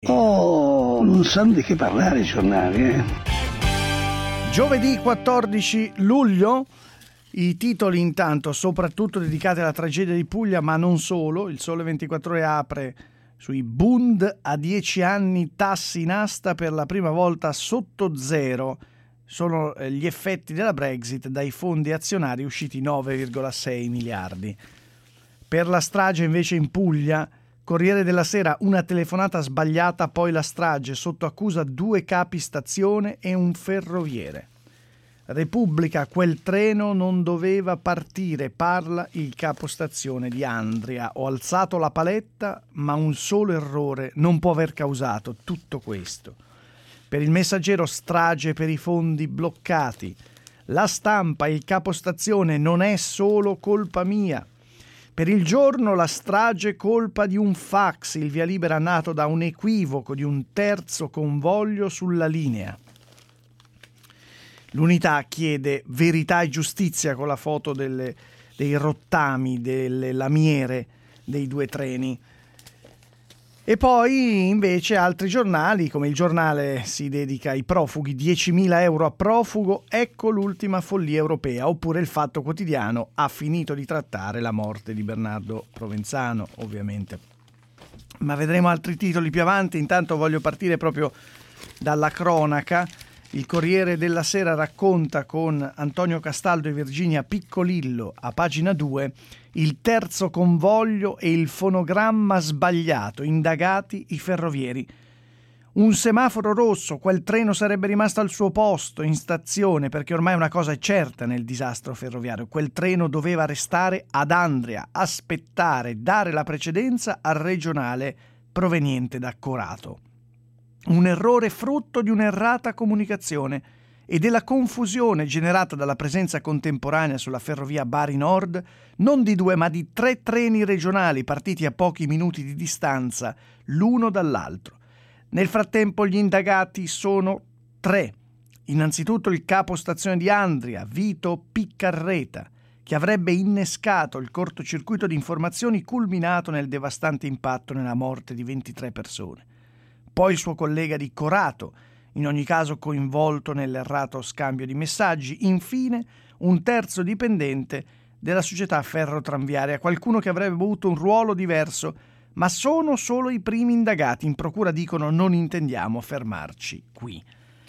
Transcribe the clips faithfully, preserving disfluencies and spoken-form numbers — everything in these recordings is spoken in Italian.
Oh, non sanno di che parlare i giornali, eh? Giovedì quattordici luglio, i titoli intanto soprattutto dedicati alla tragedia di Puglia, ma non solo. Il Sole ventiquattro Ore apre sui Bund a dieci anni, tassi in asta per la prima volta sotto zero. Sono gli effetti della Brexit, dai fondi azionari usciti nove virgola sei miliardi. Per la strage invece in Puglia, Corriere della Sera, una telefonata sbagliata, poi la strage, sotto accusa due capi stazione e un ferroviere. Repubblica, quel treno non doveva partire, parla il capostazione di Andria. Ho alzato la paletta, ma un solo errore non può aver causato tutto questo. Per il Messaggero, strage per i fondi bloccati. La Stampa, il capostazione, non è solo colpa mia. Per Il Giorno, la strage colpa di un fax, il via libera nato da un equivoco di un terzo convoglio sulla linea. L'Unità chiede verità e giustizia con la foto delle, dei rottami, delle lamiere dei due treni. E poi invece altri giornali, come Il Giornale si dedica ai profughi, diecimila euro a profugo, ecco l'ultima follia europea, oppure Il Fatto Quotidiano, ha finito di trattare la morte di Bernardo Provenzano, ovviamente. Ma vedremo altri titoli più avanti. Intanto voglio partire proprio dalla cronaca. Il Corriere della Sera racconta con Antonio Castaldo e Virginia Piccolillo a pagina due il terzo convoglio e il fonogramma sbagliato, indagati i ferrovieri. Un semaforo rosso, quel treno sarebbe rimasto al suo posto in stazione, perché ormai una cosa è certa nel disastro ferroviario: quel treno doveva restare ad Andria, aspettare, dare la precedenza al regionale proveniente da Corato. Un errore frutto di un'errata comunicazione e della confusione generata dalla presenza contemporanea sulla ferrovia Bari Nord non di due ma di tre treni regionali partiti a pochi minuti di distanza l'uno dall'altro. Nel frattempo gli indagati sono tre. Innanzitutto il capo stazione di Andria, Vito Piccarreta, che avrebbe innescato il cortocircuito di informazioni culminato nel devastante impatto nella morte di ventitré persone. Poi il suo collega di Corato, in ogni caso coinvolto nell'errato scambio di messaggi. Infine un terzo dipendente della società ferrotranviaria, qualcuno che avrebbe avuto un ruolo diverso, ma sono solo i primi indagati. In procura dicono: non intendiamo fermarci qui.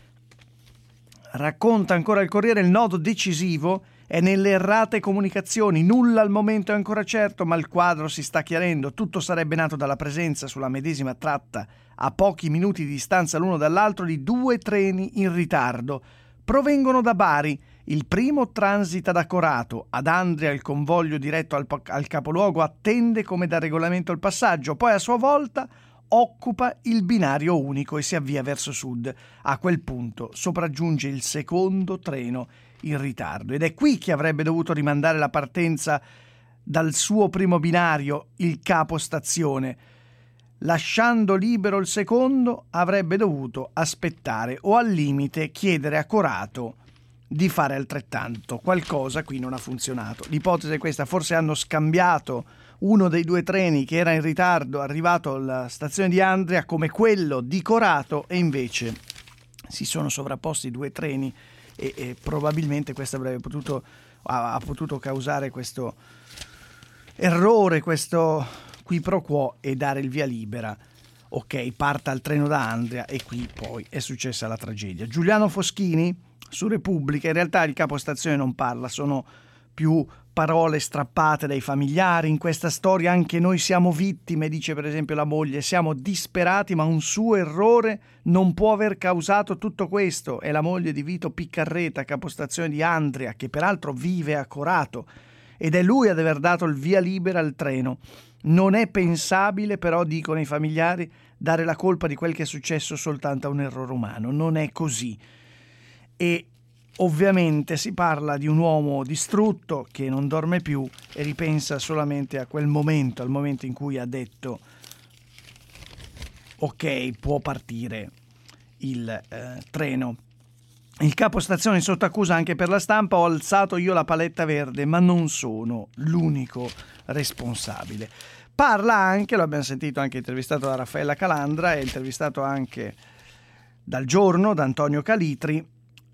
Racconta ancora il Corriere, il nodo decisivo è nelle errate comunicazioni. Nulla al momento è ancora certo, ma il quadro si sta chiarendo. Tutto sarebbe nato dalla presenza sulla medesima tratta, a pochi minuti di distanza l'uno dall'altro, di due treni in ritardo. Provengono da Bari. Il primo transita da Corato. Ad Andria il convoglio diretto al, al capoluogo attende come da regolamento il passaggio, poi a sua volta occupa il binario unico e si avvia verso sud. A quel punto sopraggiunge il secondo treno in ritardo ed è qui che avrebbe dovuto rimandare la partenza dal suo primo binario il capo stazione. Lasciando libero il secondo, avrebbe dovuto aspettare o al limite chiedere a Corato di fare altrettanto. Qualcosa qui non ha funzionato. L'ipotesi è questa: forse hanno scambiato uno dei due treni che era in ritardo, arrivato alla stazione di Andria, come quello di Corato, e invece si sono sovrapposti due treni e, e probabilmente questo avrebbe potuto ha, ha potuto causare questo errore, questo qui pro quo, e dare il via libera. Ok, parta il treno da Andria, e qui poi è successa la tragedia. Giuliano Foschini su Repubblica, in realtà il capostazione non parla, sono più parole strappate dai familiari. In questa storia anche noi siamo vittime, dice per esempio la moglie, siamo disperati, ma un suo errore non può aver causato tutto questo. È la moglie di Vito Piccarreta, capostazione di Andria, che peraltro vive a Corato, ed è lui ad aver dato il via libera al treno. Non è pensabile però, dicono i familiari, dare la colpa di quel che è successo soltanto a un errore umano. Non è così. E ovviamente si parla di un uomo distrutto che non dorme più e ripensa solamente a quel momento, al momento in cui ha detto: ok, può partire il eh, treno. Il capostazione sotto accusa anche per la Stampa: ho alzato io la paletta verde, ma non sono l'unico responsabile. Parla anche, lo abbiamo sentito anche intervistato da Raffaella Calandra e intervistato anche dal Giorno, da Antonio Calitri,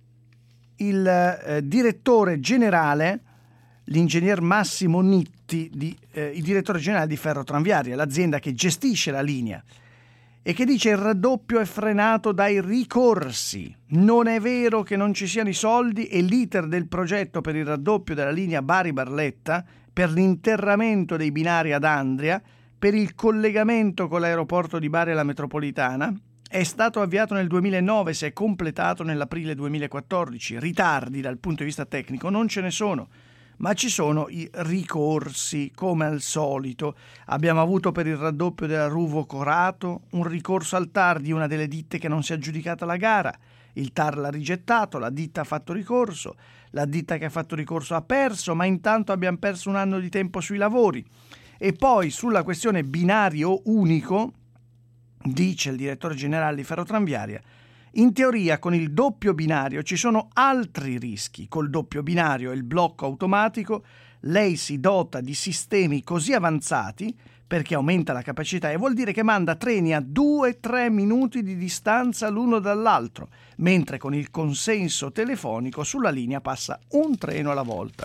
il eh, direttore generale, l'ingegner Massimo Nitti, di, eh, il direttore generale di Ferrotranviaria, l'azienda che gestisce la linea, e che dice il raddoppio è frenato dai ricorsi. Non è vero che non ci siano i soldi e l'iter del progetto per il raddoppio della linea Bari-Barletta, per l'interramento dei binari ad Andria, per il collegamento con l'aeroporto di Bari e la metropolitana, è stato avviato nel duemilanove, si è completato nell'aprile duemilaquattordici. Ritardi dal punto di vista tecnico non ce ne sono, ma ci sono i ricorsi, come al solito. Abbiamo avuto per il raddoppio della Ruvo-Corato un ricorso al T A R di una delle ditte che non si è aggiudicata la gara. Il T A R l'ha rigettato, la ditta ha fatto ricorso, la ditta che ha fatto ricorso ha perso, ma intanto abbiamo perso un anno di tempo sui lavori. E poi sulla questione binario unico, dice il direttore generale di Ferrotranviaria, in teoria con il doppio binario ci sono altri rischi. Col doppio binario e il blocco automatico lei si dota di sistemi così avanzati, perché aumenta la capacità, e vuol dire che manda treni a due tre minuti di distanza l'uno dall'altro, mentre con il consenso telefonico sulla linea passa un treno alla volta.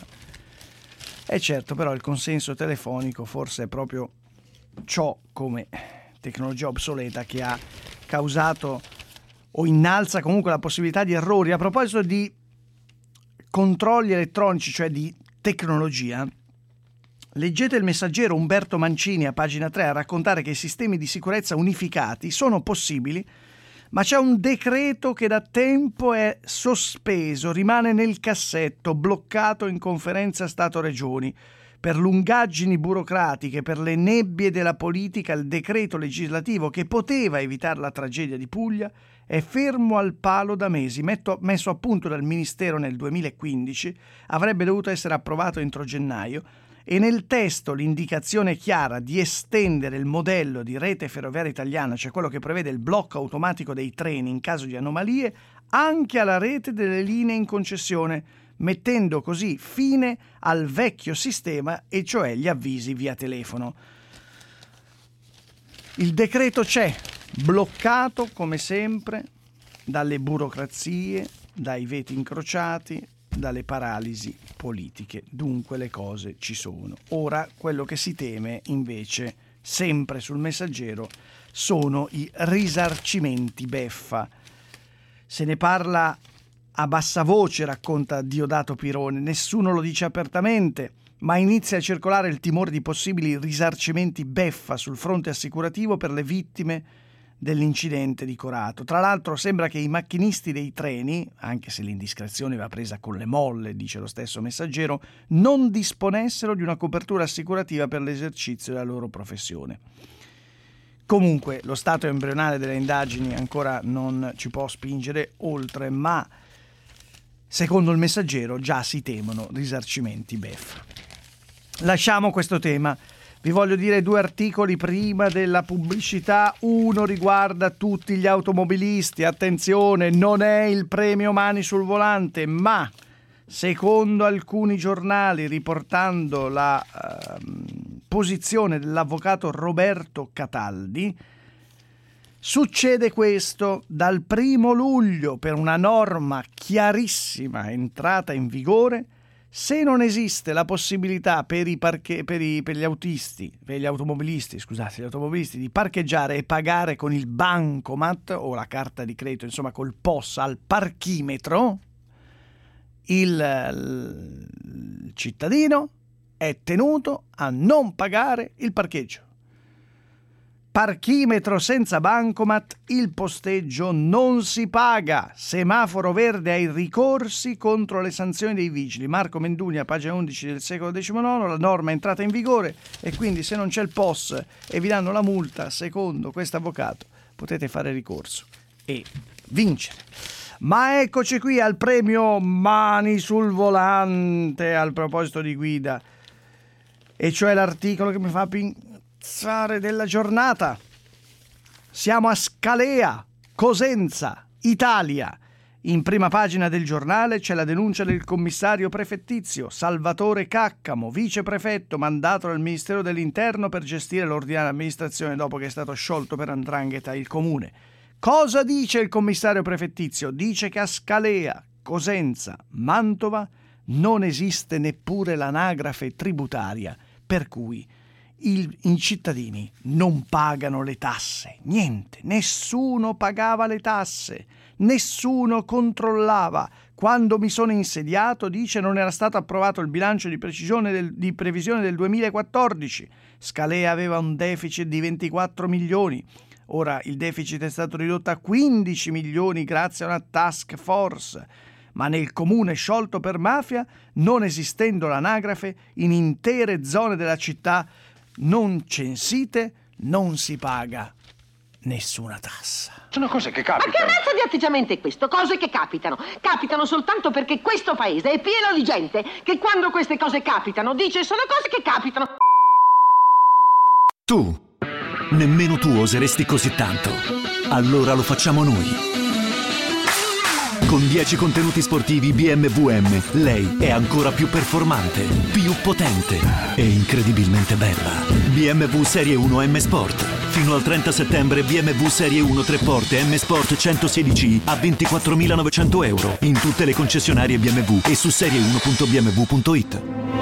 E certo, però il consenso telefonico forse è proprio ciò, come tecnologia obsoleta, che ha causato o innalza comunque la possibilità di errori. A proposito di controlli elettronici, cioè di tecnologia, leggete il Messaggero, Umberto Mancini a pagina tre a raccontare che i sistemi di sicurezza unificati sono possibili, ma c'è un decreto che da tempo è sospeso, rimane nel cassetto, bloccato in conferenza Stato-Regioni. Per lungaggini burocratiche, per le nebbie della politica, il decreto legislativo che poteva evitare la tragedia di Puglia è fermo al palo da mesi, metto, messo a punto dal Ministero nel duemilaquindici, avrebbe dovuto essere approvato entro gennaio, e nel testo l'indicazione chiara di estendere il modello di rete ferroviaria italiana, cioè quello che prevede il blocco automatico dei treni in caso di anomalie, anche alla rete delle linee in concessione, mettendo così fine al vecchio sistema, e cioè gli avvisi via telefono. Il decreto c'è, bloccato come sempre dalle burocrazie, dai veti incrociati, dalle paralisi politiche. Dunque le cose ci sono. Ora quello che si teme invece, sempre sul Messaggero, sono i risarcimenti beffa. Se ne parla a bassa voce, racconta Diodato Pirone, nessuno lo dice apertamente, ma inizia a circolare il timore di possibili risarcimenti beffa sul fronte assicurativo per le vittime dell'incidente di Corato. Tra l'altro sembra che i macchinisti dei treni, anche se l'indiscrezione va presa con le molle, dice lo stesso Messaggero, non disponessero di una copertura assicurativa per l'esercizio della loro professione. Comunque lo stato embrionale delle indagini ancora non ci può spingere oltre, ma secondo il Messaggero già si temono risarcimenti beffa. Lasciamo questo tema. Vi voglio dire due articoli prima della pubblicità. Uno riguarda tutti gli automobilisti. Attenzione, non è il premio Mani sul Volante, ma secondo alcuni giornali, riportando la uh, posizione dell'avvocato Roberto Cataldi, succede questo: dal primo luglio, per una norma chiarissima entrata in vigore, se non esiste la possibilità per i parche- per, i, per gli autisti, per gli automobilisti, scusate, gli automobilisti di parcheggiare e pagare con il bancomat o la carta di credito, insomma col P O S al parchimetro, il, il cittadino è tenuto a non pagare il parcheggio. Parchimetro senza bancomat, il posteggio non si paga. Semaforo verde ai ricorsi contro le sanzioni dei vigili. Marco Menduni a pagina undici del Secolo diciannove, la norma è entrata in vigore e quindi se non c'è il P O S e vi danno la multa, secondo questo avvocato, potete fare ricorso e vincere. Ma eccoci qui al premio Mani sul Volante, al proposito di guida, e cioè l'articolo che mi fa pin- della giornata. Siamo a Scalea, Cosenza, Italia, In prima pagina del giornale c'è la denuncia del commissario prefettizio Salvatore Caccamo, viceprefetto mandato dal Ministero dell'Interno per gestire l'ordinaria amministrazione dopo che è stato sciolto per 'ndrangheta il comune. Cosa dice il commissario prefettizio? Dice che a Scalea, Cosenza, Mantova non esiste neppure l'anagrafe tributaria, per cui il, i cittadini non pagano le tasse. Niente, nessuno pagava le tasse. Nessuno controllava. Quando mi sono insediato, dice, non era stato approvato il bilancio di, precisione del, di previsione del duemilaquattordici. Scalea aveva un deficit di ventiquattro milioni. Ora il deficit è stato ridotto a quindici milioni grazie a una task force. Ma nel comune sciolto per mafia, non esistendo l'anagrafe, in intere zone della città non censite, non si paga nessuna tassa. Sono cose che capitano. Ma che razza di atteggiamento è questo? Cose che capitano. Capitano soltanto perché questo paese è pieno di gente che quando queste cose capitano dice sono cose che capitano. Tu, nemmeno tu oseresti così tanto. Allora lo facciamo noi. Con dieci contenuti sportivi B M W M, lei è ancora più performante, più potente e incredibilmente bella. B M W Serie uno M Sport. Fino al trenta settembre B M W Serie uno tre porte M Sport centosedici i a ventiquattromilanovecento euro in tutte le concessionarie B M W e su serie uno punto b m w punto i t.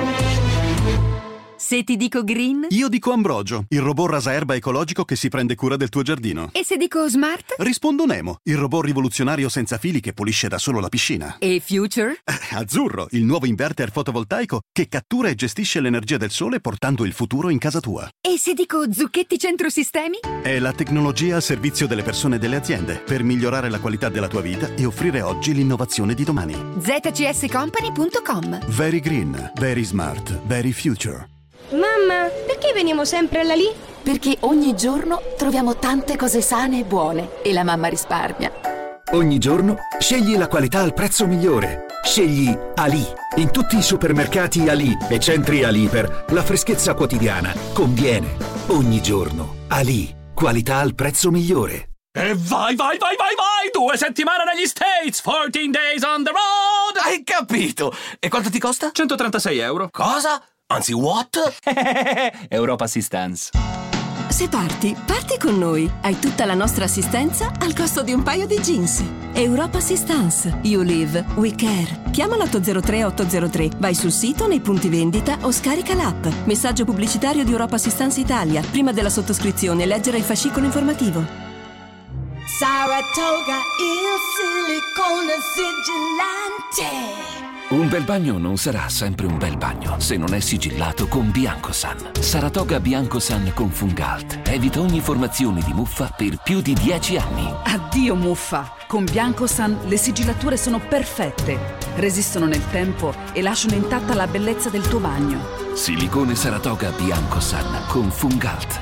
Se ti dico green? Io dico Ambrogio, il robot rasaerba ecologico che si prende cura del tuo giardino. E se dico smart? Rispondo Nemo, il robot rivoluzionario senza fili che pulisce da solo la piscina. E future? Eh, Azzurro, il nuovo inverter fotovoltaico che cattura e gestisce l'energia del sole portando il futuro in casa tua. E se dico Zucchetti Centro Sistemi? È la tecnologia al servizio delle persone e delle aziende per migliorare la qualità della tua vita e offrire oggi l'innovazione di domani. z c s company punto com. Very green, very smart, very future. Mamma, perché veniamo sempre alla lì? Perché ogni giorno troviamo tante cose sane e buone e la mamma risparmia. Ogni giorno scegli la qualità al prezzo migliore. Scegli Ali. In tutti i supermercati Ali e centri Aliper la freschezza quotidiana conviene. Ogni giorno Ali. Qualità al prezzo migliore. E vai, vai, vai, vai, vai! Due settimane negli States! quattordici days on the road! Hai capito! E quanto ti costa? centotrentasei euro. Cosa? Anzi, what? Europa Assistance. Se parti, parti con noi. Hai tutta la nostra assistenza al costo di un paio di jeans. Europa Assistance. You live, we care. Chiama l'otto zero tre otto zero tre, vai sul sito, nei punti vendita o scarica l'app. Messaggio pubblicitario di Europa Assistance Italia. Prima della sottoscrizione, leggere il fascicolo informativo. Saratoga, il silicone sigillante. Un bel bagno non sarà sempre un bel bagno se non è sigillato con Biancosan. Saratoga Biancosan con Fungalt evita ogni formazione di muffa per più di dieci anni. Addio muffa! Con Biancosan le sigillature sono perfette, resistono nel tempo e lasciano intatta la bellezza del tuo bagno. Silicone Saratoga Biancosan con Fungalt.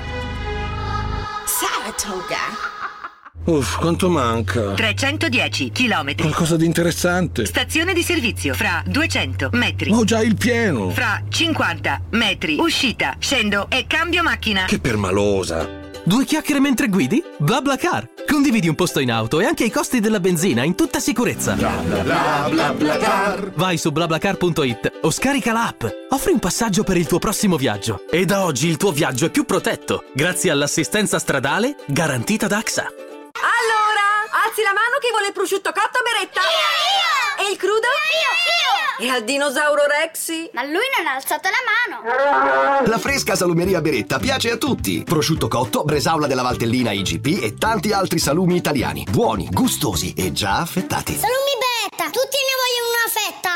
Saratoga. Uff, quanto manca? trecentodieci chilometri. Qualcosa di interessante. Stazione di servizio fra duecento metri. Ho già il pieno. Fra cinquanta metri. Uscita, scendo e cambio macchina. Che permalosa. Due chiacchiere mentre guidi? BlaBlaCar. Condividi un posto in auto e anche i costi della benzina in tutta sicurezza. Bla bla bla bla bla car. Vai su BlaBlaCar punto i t o scarica l'app. Offri un passaggio per il tuo prossimo viaggio. E da oggi il tuo viaggio è più protetto grazie all'assistenza stradale garantita da A X A. Allora, alzi la mano chi vuole prosciutto cotto, Beretta. Io, io! E il crudo? Io, io! E al dinosauro Rexy? Ma lui non ha alzato la mano. La fresca salumeria Beretta piace a tutti. Prosciutto cotto, bresaola della Valtellina I G P e tanti altri salumi italiani. Buoni, gustosi e già affettati. Salumi Beretta, tutti ne vogliono una fetta.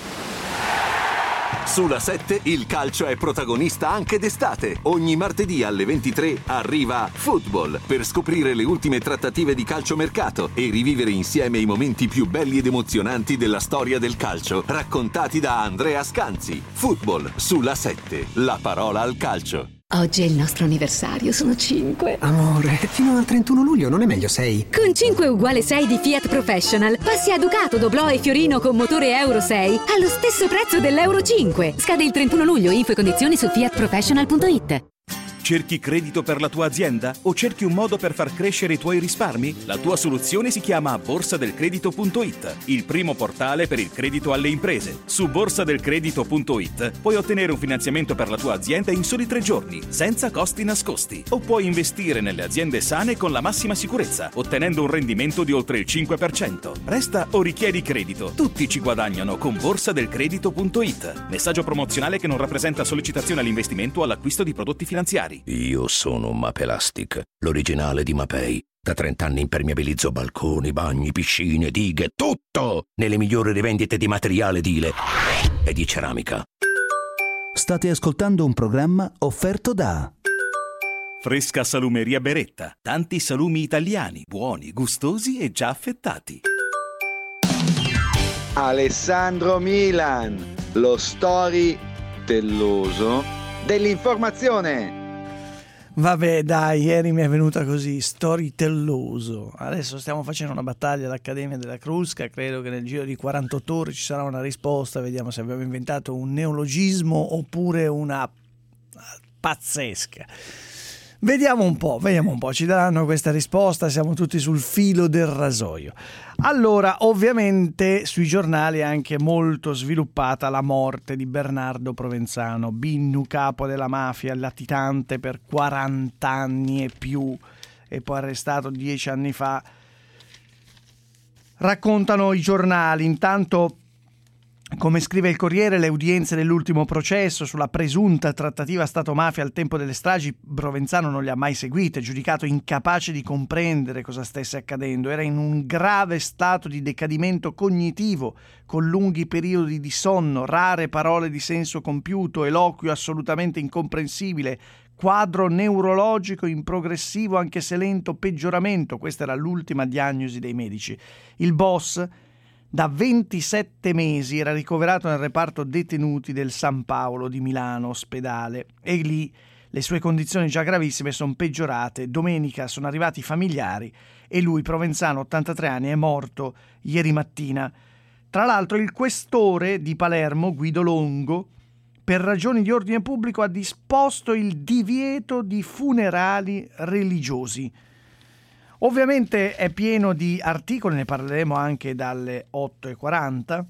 Sulla sette il calcio è protagonista anche d'estate. Ogni martedì alle ventitré arriva Football per scoprire le ultime trattative di calciomercato e rivivere insieme i momenti più belli ed emozionanti della storia del calcio, raccontati da Andrea Scanzi. Football sulla sette, la parola al calcio. Oggi è il nostro anniversario, sono cinque. Amore, fino al trentuno luglio non è meglio sei? Con cinque uguale sei di Fiat Professional passi a Ducato, Doblò e Fiorino con motore Euro sei allo stesso prezzo dell'Euro cinque. Scade il trentuno luglio, info e condizioni su fiat professional punto i t. Cerchi credito per la tua azienda? O cerchi un modo per far crescere i tuoi risparmi? La tua soluzione si chiama borsa del credito punto it, il primo portale per il credito alle imprese. Su borsa del credito punto it puoi ottenere un finanziamento per la tua azienda in soli tre giorni, senza costi nascosti. O puoi investire nelle aziende sane con la massima sicurezza, ottenendo un rendimento di oltre il cinque per cento. Presta o richiedi credito. Tutti ci guadagnano con borsa del credito punto it. Messaggio promozionale che non rappresenta sollecitazione all'investimento o all'acquisto di prodotti finanziari. Io sono Mapelastic, l'originale di Mapei. Da trent'anni impermeabilizzo balconi, bagni, piscine, dighe, tutto! Nelle migliori rivendite di materiale edile e di ceramica. State ascoltando un programma offerto da Fresca Salumeria Beretta. Tanti salumi italiani, buoni, gustosi e già affettati. Alessandro Milan, lo storytelloso dell'informazione. Vabbè dai, ieri mi è venuta così, storytelloso. Adesso stiamo facendo una battaglia all'Accademia della Crusca, credo che nel giro di quarantotto ore ci sarà una risposta, vediamo se abbiamo inventato un neologismo oppure una pazzesca. Vediamo un po', vediamo un po', ci daranno questa risposta, siamo tutti sul filo del rasoio. Allora, ovviamente sui giornali è anche molto sviluppata la morte di Bernardo Provenzano, Binnu, capo della mafia latitante per quaranta anni e più, e poi arrestato dieci anni fa. Raccontano i giornali, intanto, come scrive il Corriere, le udienze dell'ultimo processo sulla presunta trattativa Stato-mafia al tempo delle stragi Provenzano non le ha mai seguite, giudicato incapace di comprendere cosa stesse accadendo. Era in un grave stato di decadimento cognitivo, con lunghi periodi di sonno, rare parole di senso compiuto, eloquio assolutamente incomprensibile, quadro neurologico in progressivo anche se lento peggioramento. Questa era l'ultima diagnosi dei medici. Il boss da ventisette mesi era ricoverato nel reparto detenuti del San Paolo di Milano ospedale e lì le sue condizioni già gravissime sono peggiorate. Domenica sono arrivati i familiari e lui, Provenzano, ottantatré anni, è morto ieri mattina. Tra l'altro il questore di Palermo, Guido Longo, per ragioni di ordine pubblico ha disposto il divieto di funerali religiosi. Ovviamente è pieno di articoli, ne parleremo anche dalle otto e quaranta,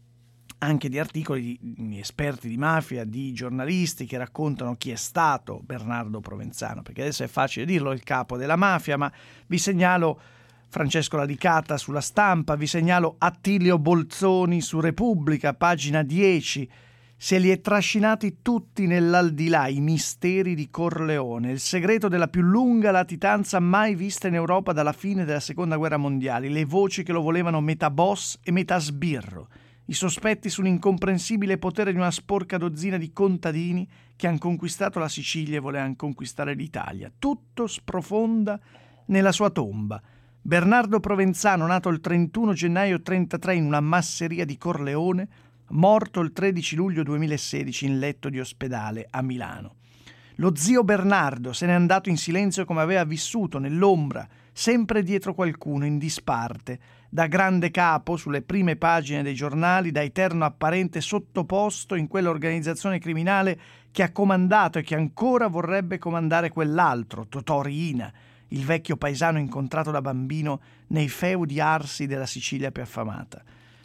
anche di articoli di esperti di mafia, di giornalisti che raccontano chi è stato Bernardo Provenzano, perché adesso è facile dirlo, il capo della mafia, ma vi segnalo Francesco Ladicata sulla Stampa, vi segnalo Attilio Bolzoni su Repubblica, pagina dieci. Se li è trascinati tutti nell'aldilà, i misteri di Corleone, il segreto della più lunga latitanza mai vista in Europa dalla fine della Seconda Guerra Mondiale, le voci che lo volevano metà boss e metà sbirro, i sospetti sull'incomprensibile potere di una sporca dozzina di contadini che hanno conquistato la Sicilia e volevano conquistare l'Italia. Tutto sprofonda nella sua tomba. Bernardo Provenzano, nato il trentuno gennaio trentatré in una masseria di Corleone, morto il tredici luglio duemilasedici in letto di ospedale a Milano. Lo zio Bernardo se n'è andato in silenzio come aveva vissuto, nell'ombra, sempre dietro qualcuno, in disparte, da grande capo sulle prime pagine dei giornali, da eterno apparente sottoposto in quell'organizzazione criminale che ha comandato e che ancora vorrebbe comandare quell'altro, Totò Riina, il vecchio paesano incontrato da bambino nei feudi arsi della Sicilia più affamata.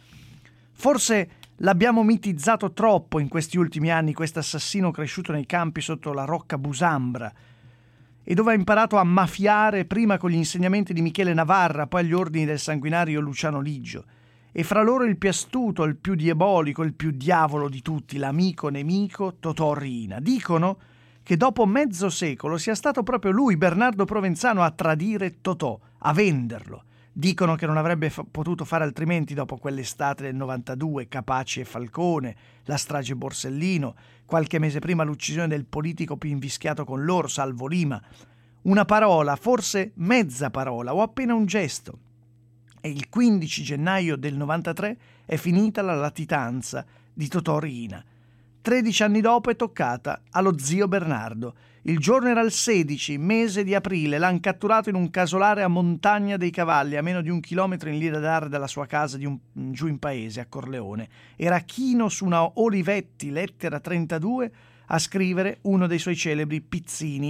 Forse l'abbiamo mitizzato troppo in questi ultimi anni, questo assassino cresciuto nei campi sotto la rocca Busambra e dove ha imparato a mafiare prima con gli insegnamenti di Michele Navarra, poi agli ordini del sanguinario Luciano Liggio. E fra loro il più astuto, il più diabolico, il più diavolo di tutti, l'amico nemico Totò Riina. Dicono che dopo mezzo secolo sia stato proprio lui, Bernardo Provenzano, a tradire Totò, a venderlo. Dicono che non avrebbe fa- potuto fare altrimenti dopo quell'estate del novantadue, Capaci e Falcone, la strage Borsellino, qualche mese prima l'uccisione del politico più invischiato con loro, Salvo Lima. Una parola, forse mezza parola o appena un gesto. E il quindici gennaio del novantatré è finita la latitanza di Totò Riina. Tredici anni dopo è toccata allo zio Bernardo. Il giorno era il sedici, mese di aprile, l'han catturato in un casolare a Montagna dei Cavalli, a meno di un chilometro in linea d'aria dalla sua casa di un, giù in paese, a Corleone. Era chino su una Olivetti, lettera trentadue, a scrivere uno dei suoi celebri pizzini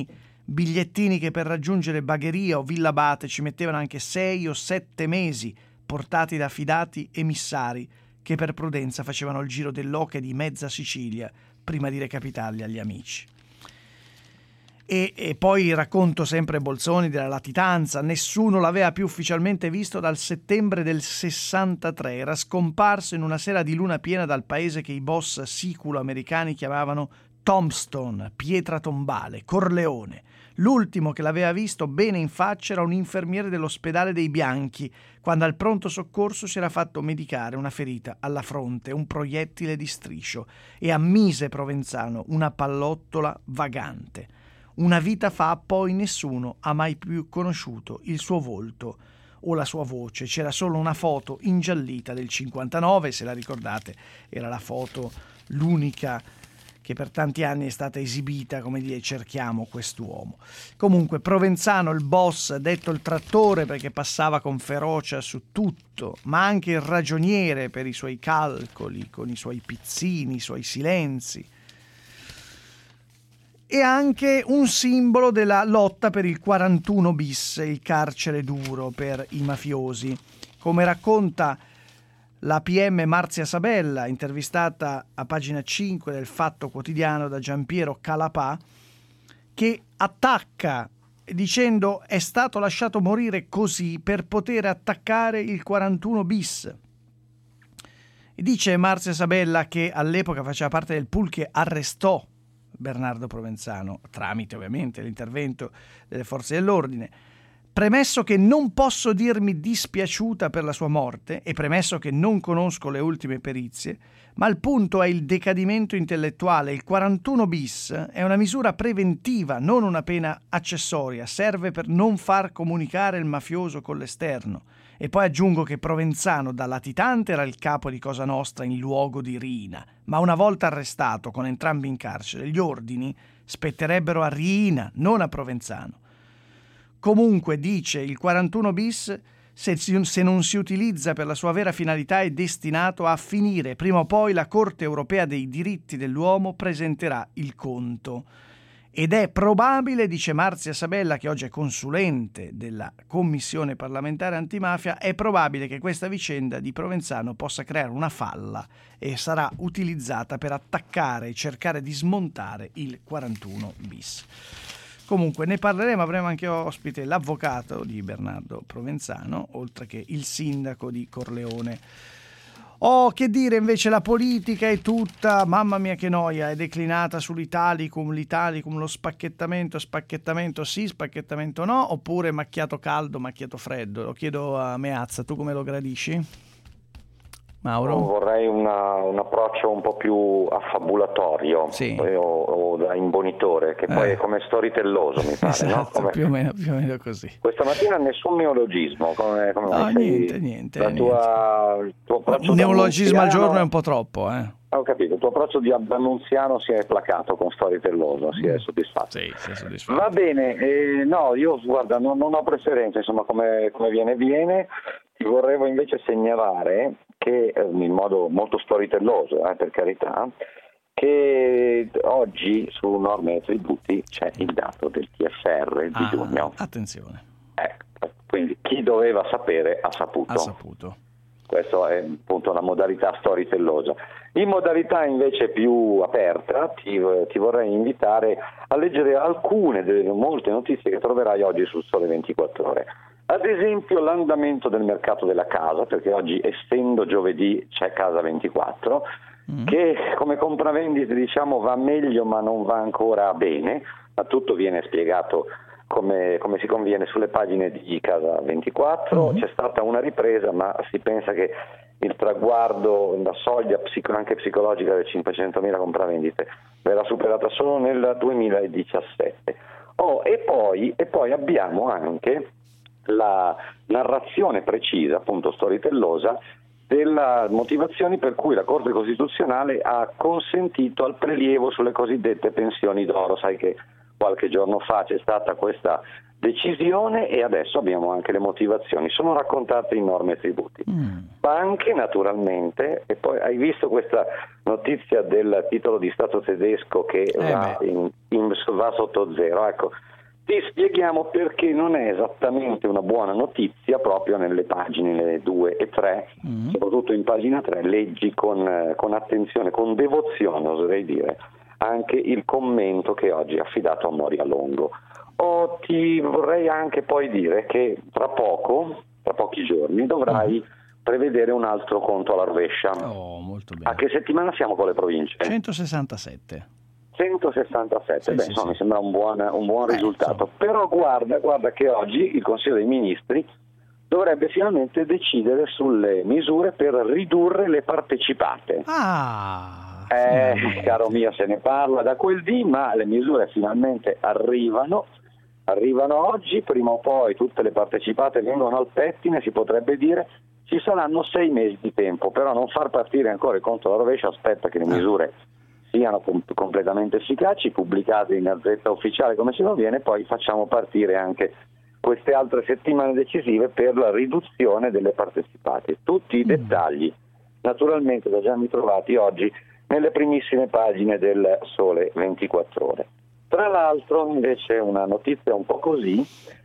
bigliettini che per raggiungere Bagheria o Villa Abate ci mettevano anche sei o sette mesi, portati da fidati emissari che per prudenza facevano il giro dell'oche di mezza Sicilia prima di recapitarli agli amici. E, e poi racconto sempre Bolzoni della latitanza, nessuno l'aveva più ufficialmente visto dal settembre del sessantatré, era scomparso in una sera di luna piena dal paese che i boss siculo-americani chiamavano Tombstone, pietra tombale, Corleone. L'ultimo che l'aveva visto bene in faccia era un infermiere dell'ospedale dei Bianchi, quando al pronto soccorso si era fatto medicare una ferita alla fronte, un proiettile di striscio, e ammise Provenzano una pallottola vagante. Una vita fa poi nessuno ha mai più conosciuto il suo volto o la sua voce, c'era solo una foto ingiallita del cinquantanove, se la ricordate era la foto, l'unica che per tanti anni è stata esibita, come dire, cerchiamo quest'uomo. Comunque Provenzano, il boss, detto il trattore perché passava con ferocia su tutto, ma anche il ragioniere per i suoi calcoli, con i suoi pizzini, i suoi silenzi, e anche un simbolo della lotta per il quarantuno bis, il carcere duro per i mafiosi. Come racconta la P M Marzia Sabella, intervistata a pagina cinque del Fatto Quotidiano da Giampiero Calapà, che attacca dicendo è stato lasciato morire così per poter attaccare il quarantuno bis. Dice Marzia Sabella che all'epoca faceva parte del pool che arrestò Bernardo Provenzano, tramite ovviamente l'intervento delle forze dell'ordine. Premesso che non posso dirmi dispiaciuta per la sua morte e premesso che non conosco le ultime perizie, ma il punto è il decadimento intellettuale. Il quarantuno bis è una misura preventiva, non una pena accessoria, serve per non far comunicare il mafioso con l'esterno. E poi aggiungo che Provenzano da latitante era il capo di Cosa Nostra in luogo di Riina, ma una volta arrestato con entrambi in carcere, gli ordini spetterebbero a Riina, non a Provenzano. Comunque, dice, il quarantuno bis, se, se non si utilizza per la sua vera finalità, è destinato a finire. Prima o poi la Corte Europea dei Diritti dell'Uomo presenterà il conto. Ed è probabile, dice Marzia Sabella, che oggi è consulente della Commissione parlamentare antimafia, è probabile che questa vicenda di Provenzano possa creare una falla e sarà utilizzata per attaccare e cercare di smontare il quarantuno bis. Comunque ne parleremo, avremo anche ospite l'avvocato di Bernardo Provenzano, oltre che il sindaco di Corleone. Oh, che dire invece, la politica è tutta, mamma mia che noia, è declinata sull'Italicum, l'Italicum, lo spacchettamento, spacchettamento sì, spacchettamento no, oppure macchiato caldo, macchiato freddo. Lo chiedo a Meazza, tu come lo gradisci? Mauro? Io vorrei una, un approccio un po' più affabulatorio, sì, o, o da imbonitore, che poi eh. è come storytelloso, mi pare. Esatto, no? Come... più, o meno, più o meno così. Questa mattina nessun neologismo. Come, come no, sei... niente, niente. La tua, niente. Il tuo approccio un neologismo al giorno è un po' troppo, eh. Ho capito, il tuo approccio di annunziano si è placato con storytelloso, si è soddisfatto. Sì, si è soddisfatto. Va bene, eh, no, io guarda, non, non ho preferenze, insomma, come, come viene viene. Ti vorrevo invece segnalare che, eh, in modo molto storytelloso, eh, per carità, che oggi su norme e tributi c'è il dato del T F R di ah, giugno. Attenzione. Ecco, quindi chi doveva sapere ha saputo. Ha saputo. Questa è appunto una modalità storytellosa. In modalità invece più aperta ti, ti vorrei invitare a leggere alcune delle molte notizie che troverai oggi sul Sole ventiquattro Ore. Ad esempio l'andamento del mercato della casa, perché oggi, essendo giovedì, c'è Casa ventiquattro, mm. che come compravendite diciamo va meglio ma non va ancora bene, ma tutto viene spiegato come, come si conviene sulle pagine di Casa ventiquattro. Mm. C'è stata una ripresa, ma si pensa che il traguardo, la soglia psico, anche psicologica del cinquecentomila compravendite verrà superata solo nel duemiladiciassette. Oh, e poi, e poi abbiamo anche la narrazione precisa, appunto storytellosa, delle motivazioni per cui la Corte Costituzionale ha consentito al prelievo sulle cosiddette pensioni d'oro. Sai che qualche giorno fa c'è stata questa decisione e adesso abbiamo anche le motivazioni, sono raccontate in norme e tributi. Mm. Banche naturalmente, e poi hai visto questa notizia del titolo di Stato tedesco che eh va, in, in, va sotto zero, ecco. Ti spieghiamo perché non è esattamente una buona notizia proprio nelle pagine due e tre, mm. soprattutto in pagina tre, leggi con, con attenzione, con devozione oserei dire, anche il commento che oggi è affidato a Moria Longo. Oh, ti vorrei anche poi dire che tra poco, tra pochi giorni, dovrai mm. prevedere un altro conto alla rovescia. Oh, molto bene. A che settimana siamo con le province? centosessantasette. centosessantasette, sì, beh, sì, insomma, sì. mi sembra un buon, un buon eh, risultato. insomma. Però guarda, guarda che oggi il Consiglio dei Ministri dovrebbe finalmente decidere sulle misure per ridurre le partecipate. Ah, eh, caro mio, se ne parla da quel dì, ma le misure finalmente arrivano. Arrivano oggi, prima o poi tutte le partecipate vengono al pettine, si potrebbe dire. Ci saranno sei mesi di tempo, però non far partire ancora il conto alla rovescia, aspetta che le misure siano com- completamente efficaci, pubblicate in Gazzetta Ufficiale come si conviene, poi facciamo partire anche queste altre settimane decisive per la riduzione delle partecipate. Tutti i dettagli naturalmente da già trovati oggi nelle primissime pagine del Sole ventiquattro Ore. Tra l'altro invece una notizia un po' così,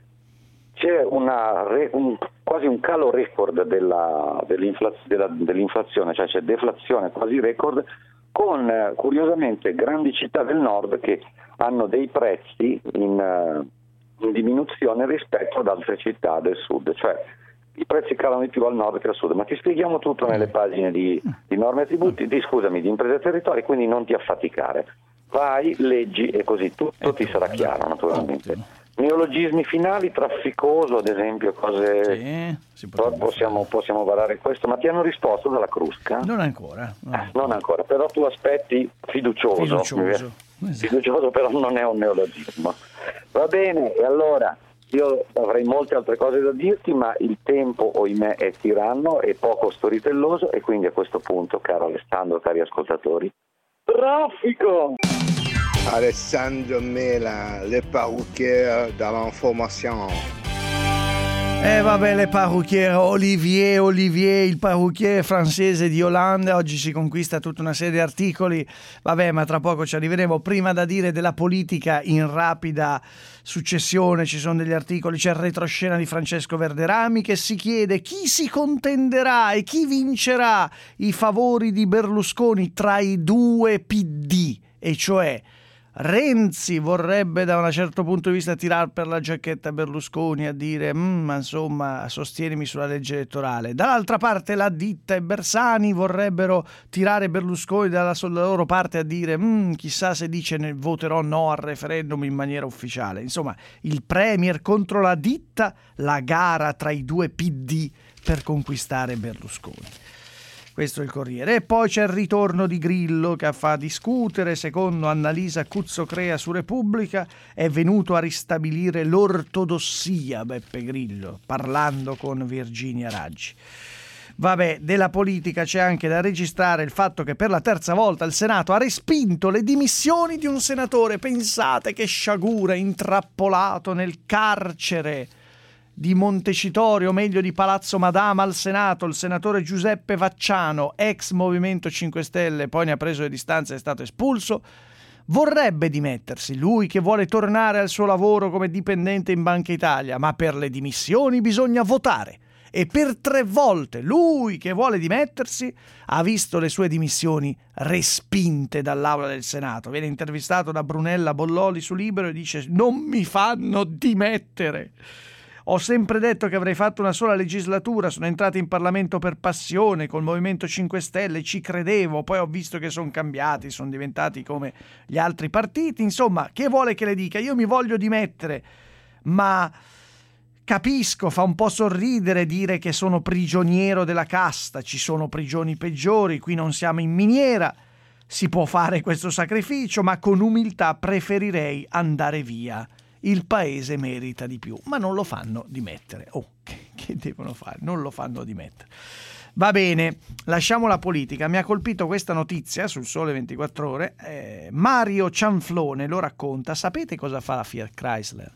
c'è una, un, quasi un calo record della, dell'inflaz- della, dell'inflazione, cioè c'è deflazione quasi record, con eh, curiosamente grandi città del nord che hanno dei prezzi in, uh, in diminuzione rispetto ad altre città del sud, cioè i prezzi calano di più al nord che al sud, ma ti spieghiamo tutto nelle pagine di, di norme e tributi, di, scusami, di imprese e territori, quindi non ti affaticare. Vai, leggi e così tutto ti sarà chiaro naturalmente. Neologismi finali, trafficoso ad esempio, cose sì, possiamo, possiamo varare questo, ma ti hanno risposto dalla Crusca? Non ancora. Non, eh, non ancora, però tu aspetti fiducioso. Fiducioso, esatto. Fiducioso però non è un neologismo. Va bene, e allora io avrei molte altre cose da dirti, ma il tempo, ohimè, è tiranno e poco storitelloso, e quindi a questo punto, caro Alessandro, cari ascoltatori, traffico! Alessandro Mela, le parrucchiere dall'information. Eh vabbè, le parrucchiere, Olivier, Olivier, il parrucchiere francese di Hollande, oggi si conquista tutta una serie di articoli, vabbè, ma tra poco ci arriveremo. Prima da dire della politica in rapida successione, ci sono degli articoli, c'è il retroscena di Francesco Verderami che si chiede chi si contenderà e chi vincerà i favori di Berlusconi tra i due P D, e cioè Renzi vorrebbe da un certo punto di vista tirare per la giacchetta Berlusconi a dire ma insomma sostienimi sulla legge elettorale, dall'altra parte la Ditta e Bersani vorrebbero tirare Berlusconi dalla, dalla loro parte a dire chissà se dice ne voterò no al referendum in maniera ufficiale. Insomma, il Premier contro la Ditta, la gara tra i due P D per conquistare Berlusconi. Questo è il Corriere. E poi c'è il ritorno di Grillo che fa discutere. Secondo Annalisa Cuzzocrea su Repubblica è venuto a ristabilire l'ortodossia Beppe Grillo, parlando con Virginia Raggi. Vabbè, della politica c'è anche da registrare il fatto che per la terza volta il Senato ha respinto le dimissioni di un senatore. Pensate che sciagura, intrappolato nel carcere di Montecitorio, o meglio di Palazzo Madama al Senato, il senatore Giuseppe Vacciano, ex Movimento cinque Stelle, poi ne ha preso le distanze e è stato espulso, vorrebbe dimettersi, lui che vuole tornare al suo lavoro come dipendente in Banca Italia, ma per le dimissioni bisogna votare. E per tre volte lui che vuole dimettersi ha visto le sue dimissioni respinte dall'Aula del Senato. Viene intervistato da Brunella Bolloli su Libero e dice non mi fanno dimettere. Ho sempre detto che avrei fatto una sola legislatura, sono entrato in Parlamento per passione, col Movimento cinque Stelle, ci credevo, poi ho visto che sono cambiati, sono diventati come gli altri partiti, insomma, che vuole che le dica? Io mi voglio dimettere, ma capisco, fa un po' sorridere dire che sono prigioniero della casta, ci sono prigioni peggiori, qui non siamo in miniera, si può fare questo sacrificio, ma con umiltà preferirei andare via. Il paese merita di più, ma non lo fanno dimettere. Oh, che, che devono fare? Non lo fanno dimettere. Va bene, lasciamo la politica. Mi ha colpito questa notizia sul Sole ventiquattro Ore. Eh, Mario Cianflone lo racconta. Sapete cosa fa la Fiat Chrysler?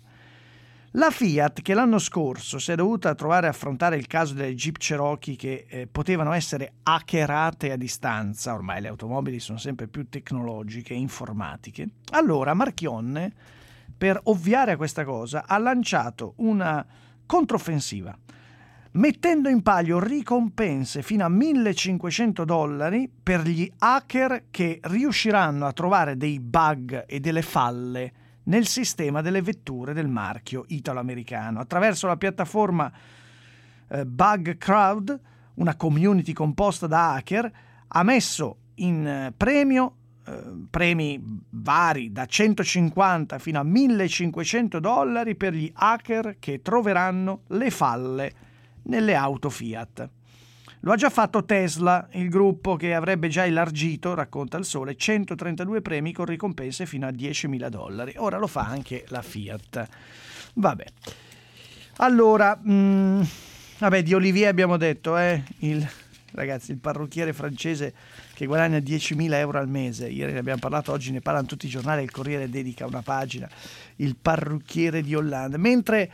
La Fiat, che l'anno scorso si è dovuta trovare a affrontare il caso delle Jeep Cherokee che eh, potevano essere hackerate a distanza, ormai le automobili sono sempre più tecnologiche e informatiche, allora Marchionne per ovviare a questa cosa, ha lanciato una controffensiva, mettendo in palio ricompense fino a millecinquecento dollari per gli hacker che riusciranno a trovare dei bug e delle falle nel sistema delle vetture del marchio italo-americano. Attraverso la piattaforma eh, Bug Crowd, una community composta da hacker, ha messo in eh, premio eh, premi vari da centocinquanta fino a millecinquecento dollari per gli hacker che troveranno le falle nelle auto Fiat. Lo ha già fatto Tesla, il gruppo che avrebbe già elargito, racconta il Sole, centotrentadue premi con ricompense fino a diecimila dollari. Ora lo fa anche la Fiat. Vabbè. Allora, mh, vabbè, di Olivier abbiamo detto, eh, il, ragazzi, il parrucchiere francese che guadagna diecimila euro al mese. Ieri ne abbiamo parlato, oggi ne parlano tutti i giornali, il Corriere dedica una pagina, il parrucchiere di Hollande. Mentre,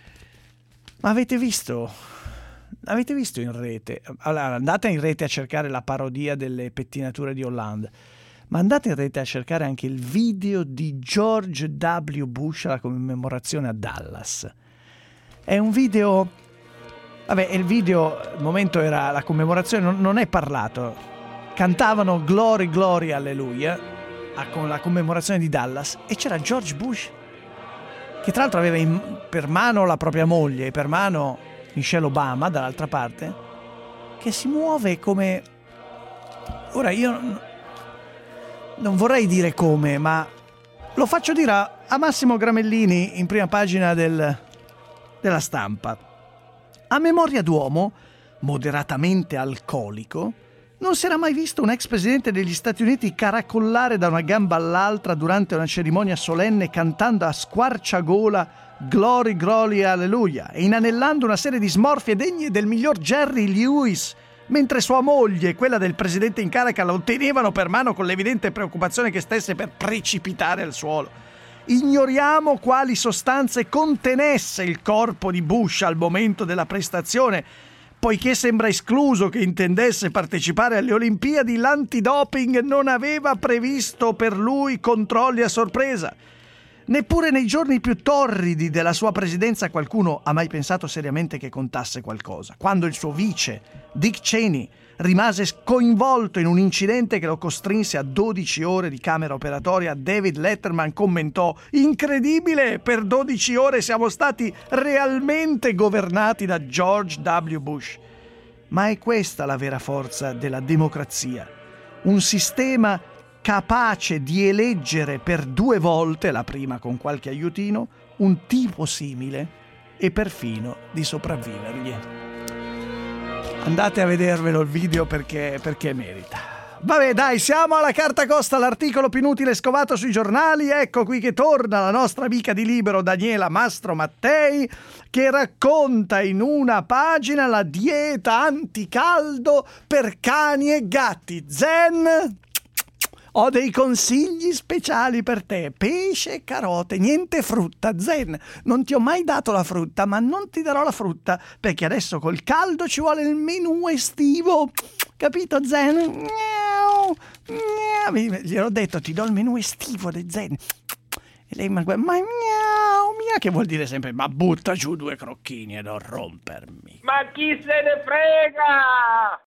ma avete visto... Avete visto in rete, allora andate in rete a cercare la parodia delle pettinature di Hollande, ma andate in rete a cercare anche il video di George W. Bush alla commemorazione a Dallas. È un video, vabbè, il video, il momento era la commemorazione, non, non è parlato, cantavano Glory, Glory, Alleluia, con la commemorazione di Dallas, e c'era George Bush, che tra l'altro aveva in, per mano la propria moglie e per mano Michelle Obama dall'altra parte, che si muove come... Ora io non vorrei dire come, ma lo faccio dire a, a Massimo Gramellini in prima pagina del, della Stampa. A memoria d'uomo moderatamente alcolico, non si era mai visto un ex presidente degli Stati Uniti caracollare da una gamba all'altra durante una cerimonia solenne cantando a squarciagola Glory, Glory, Alleluia, e inanellando una serie di smorfie degne del miglior Jerry Lewis, mentre sua moglie e quella del presidente in carica lo tenevano per mano con l'evidente preoccupazione che stesse per precipitare al suolo. Ignoriamo quali sostanze contenesse il corpo di Bush al momento della prestazione, poiché sembra escluso che intendesse partecipare alle Olimpiadi, l'antidoping non aveva previsto per lui controlli a sorpresa. Neppure nei giorni più torridi della sua presidenza qualcuno ha mai pensato seriamente che contasse qualcosa. Quando il suo vice, Dick Cheney, rimase coinvolto in un incidente che lo costrinse a dodici ore di camera operatoria, David Letterman commentò: incredibile, per dodici ore siamo stati realmente governati da George W. Bush. Ma è questa la vera forza della democrazia. Un sistema capace di eleggere per due volte, la prima con qualche aiutino, un tipo simile e perfino di sopravvivergli. Andate a vedervelo il video perché, perché merita. Vabbè dai, siamo alla carta costa, l'articolo più inutile scovato sui giornali. Ecco qui che torna la nostra amica di Libero Daniela Mastro Mattei, che racconta in una pagina la dieta anticaldo per cani e gatti. Zen! Ho dei consigli speciali per te: pesce e carote, niente frutta. Zen, non ti ho mai dato la frutta, ma non ti darò la frutta perché adesso col caldo ci vuole il menù estivo, capito Zen? Miau, miau. Gliel'ho detto, ti do il menù estivo di Zen. E lei mi guarda, ma miau, miau, che vuol dire sempre ma butta giù due crocchini e non rompermi. Ma chi se ne frega?